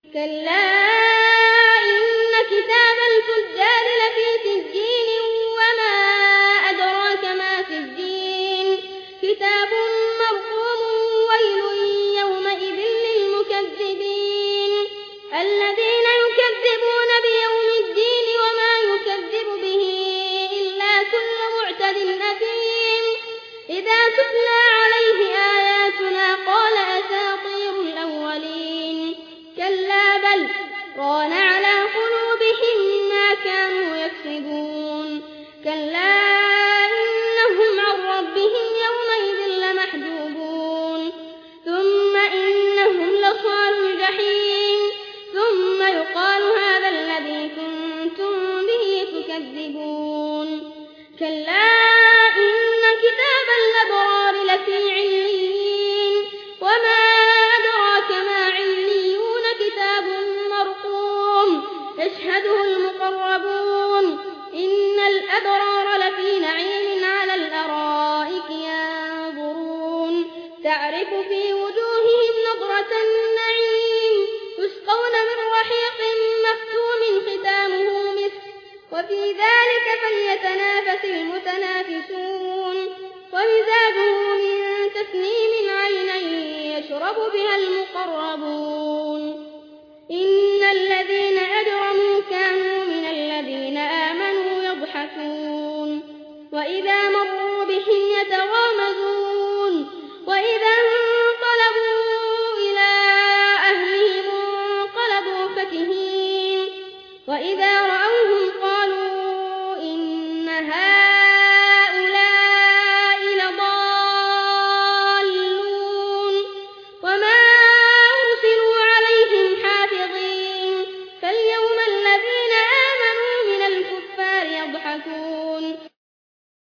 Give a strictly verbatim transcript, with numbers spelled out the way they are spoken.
كلا إن كتاب الفجار لفي سجين وما أدراك ما سجين كتاب مرقوم ويل يومئذ للمكذبين الذين يكذبون بيوم الدين وما يكذب به إلا كل معتد أثيم إذا تتلى عليه آياتنا قال أساطير الأولين كلا بل ران على قلوبهم ما كانوا يكسبون كلا إنهم عن ربهم يومئذ لمحجوبون ثم إنهم لصالوا الجحيم ثم يقال هذا الذي كنتم به تكذبون كلا إن كتاب الأبرار لفي عليين وما أدراك ما عليون كتاب مرقوم يشهده المقربون إن الأبرار لفي نعيم على الأرائك ينظرون تعرف في وجوههم نضرة النعيم يسقون من رحيق مختوم ختامه مسك وفي ذلك فليتنافس المتنافسون ومزاجه من تسنيم عينا يشرب بها المقربون إن الذين أجرموا كانوا من الذين آمنوا يضحكون وإذا مروا بهم يتغامزون وإذا انقلبوا إلى أهلهم انقلبوا فكهين وإذا رأوهم قالوا إن هؤلاء لضالون وما أرسلوا عليهم حافظين فاليوم الذين آمنوا من الكفار يضحكون